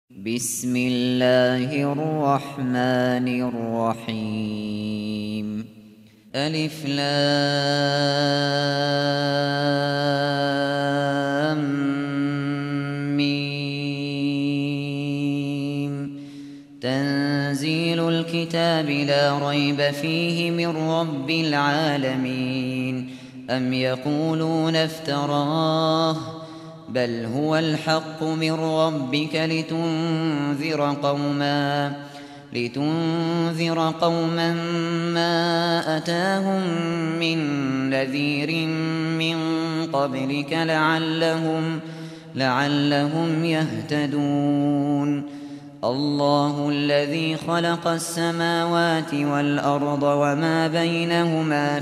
بسم الله الرحمن الرحيم. ألف لام ميم. تنزيل الكتاب لا ريب فيه من رب العالمين. أم يقولون افتراه بل هو الحق من ربك لتنذر قوما ما أتاهم من نذير من قبلك لعلهم يهتدون. الله الذي خلق السماوات والأرض وما بينهما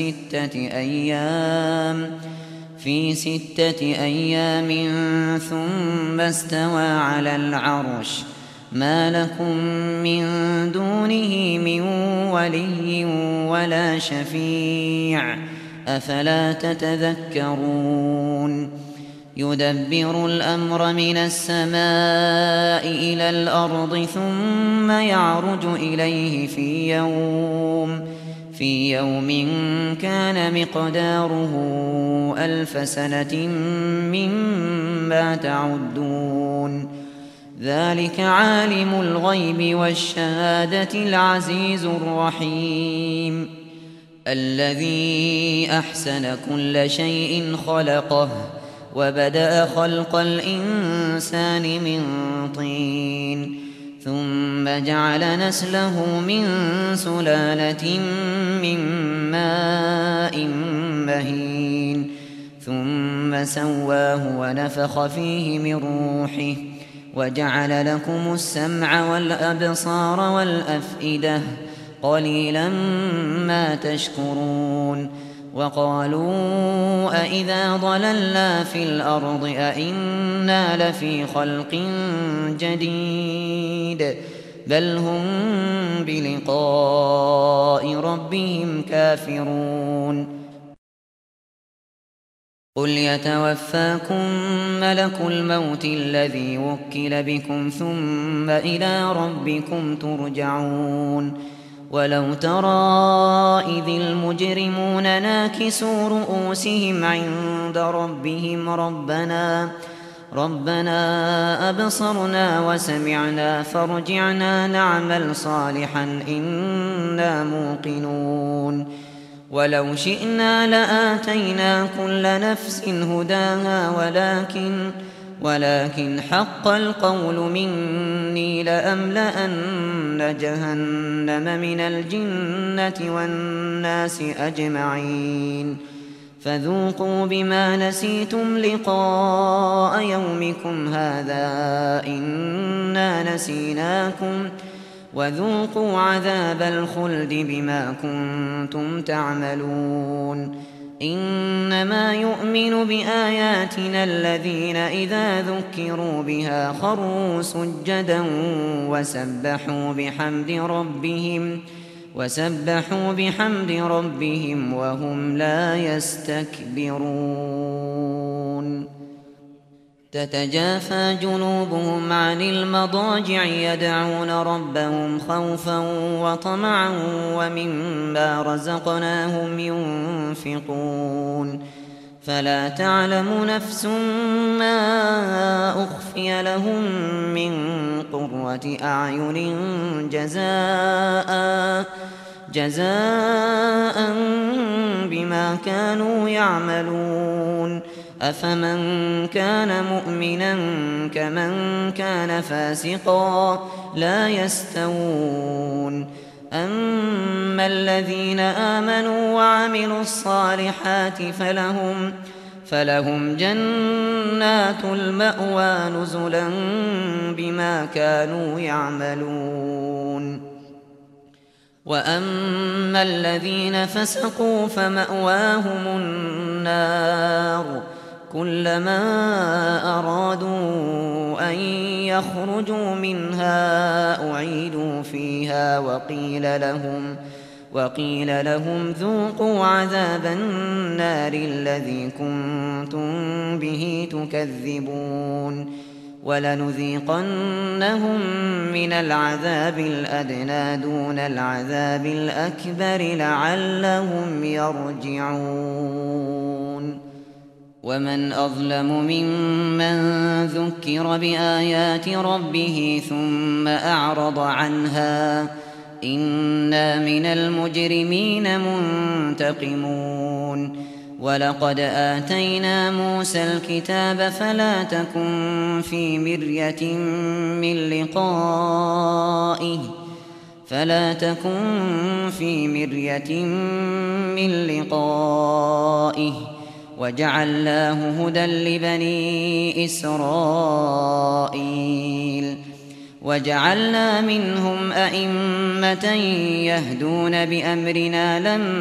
في 6 أيام ثم استوى على العرش. ما لكم من دونه من ولي ولا شفيع أفلا تتذكرون. يدبر الأمر من السماء إلى الأرض ثم يعرج إليه في يوم كان مقداره 1000 سنة مما تعدون. ذلك عالم الغيب والشهادة العزيز الرحيم. الذي أحسن كل شيء خلقه وبدأ خلق الإنسان من طين ثم جعل نسله من سلالة من ماء مهين ثم سواه ونفخ فيه من روحه وجعل لكم السمع والأبصار والأفئدة قليلا ما تشكرون. وقالوا أإذا ضللنا في الأرض أإنا لفي خلق جديد بل هم بلقاء ربهم كافرون. قل يتوفاكم ملك الموت الذي وكل بكم ثم إلى ربكم ترجعون. ولو ترى إذ المجرمون ناكسوا رؤوسهم عند ربهم ربنا أبصرنا وسمعنا فارجعنا نعمل صالحا إنا موقنون. ولو شئنا لآتينا كل نفس هداها ولكن حق القول مني لأملأن جهنم من الجنة والناس أجمعين. فذوقوا بما نسيتم لقاء يومكم هذا إنا نسيناكم وذوقوا عذاب الخلد بما كنتم تعملون. إنما يؤمن بآياتنا الذين إذا ذكروا بها خروا سجدا وسبحوا بحمد ربهم وهم لا يستكبرون. تتجافى جنوبهم عن المضاجع يدعون ربهم خوفا وطمعا ومما رزقناهم ينفقون. فلا تعلم نفس ما أخفي لهم من قرة أعين جزاء بما كانوا يعملون. أفمن كان مؤمنا كمن كان فاسقا لا يستوون. أما الذين آمنوا وعملوا الصالحات فلهم جنات المأوى نزلا بما كانوا يعملون. وأما الذين فسقوا فمأواهم النار كلما أرادوا أن يخرجوا منها أعيدوا فيها وقيل لهم ذوقوا عذاب النار الذي كنتم به تكذبون. ولنذيقنهم من العذاب الأدنى دون العذاب الأكبر لعلهم يرجعون ومن أظلم ممن ذكر بآيات ربه ثم أعرض عنها إنا من المجرمين منتقمون ولقد آتينا موسى الكتاب فلا تكن في مرية من لقائه وجعلناه هدى لبني إسرائيل وجعلنا منهم أئمة يهدون بأمرنا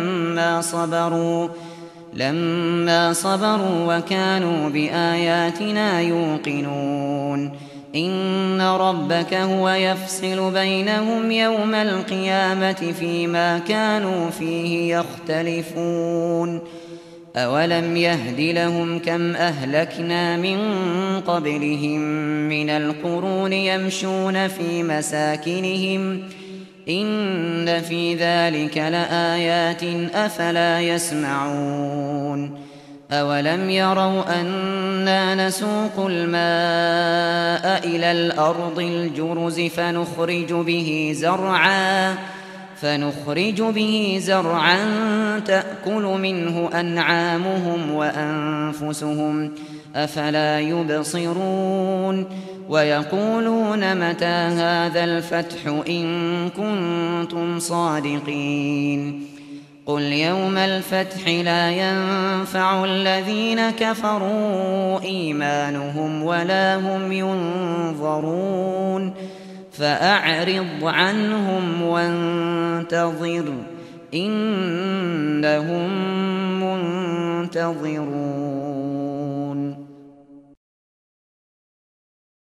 لما صبروا وكانوا بآياتنا يوقنون إن ربك هو يفصل بينهم يوم القيامة فيما كانوا فيه يختلفون أولم يهد لهم كم أهلكنا من قبلهم من القرون يمشون في مساكنهم إن في ذلك لآيات أفلا يسمعون أولم يروا أنا نسوق الماء إلى الأرض الجرز فنخرج به زرعا تأكل منه أنعامهم وأنفسهم أفلا يبصرون ويقولون متى هذا الفتح إن كنتم صادقين قل يوم الفتح لا ينفع الذين كفروا إيمانهم ولا هم ينظرون فأعرض عنهم وانتظر إنهم منتظرون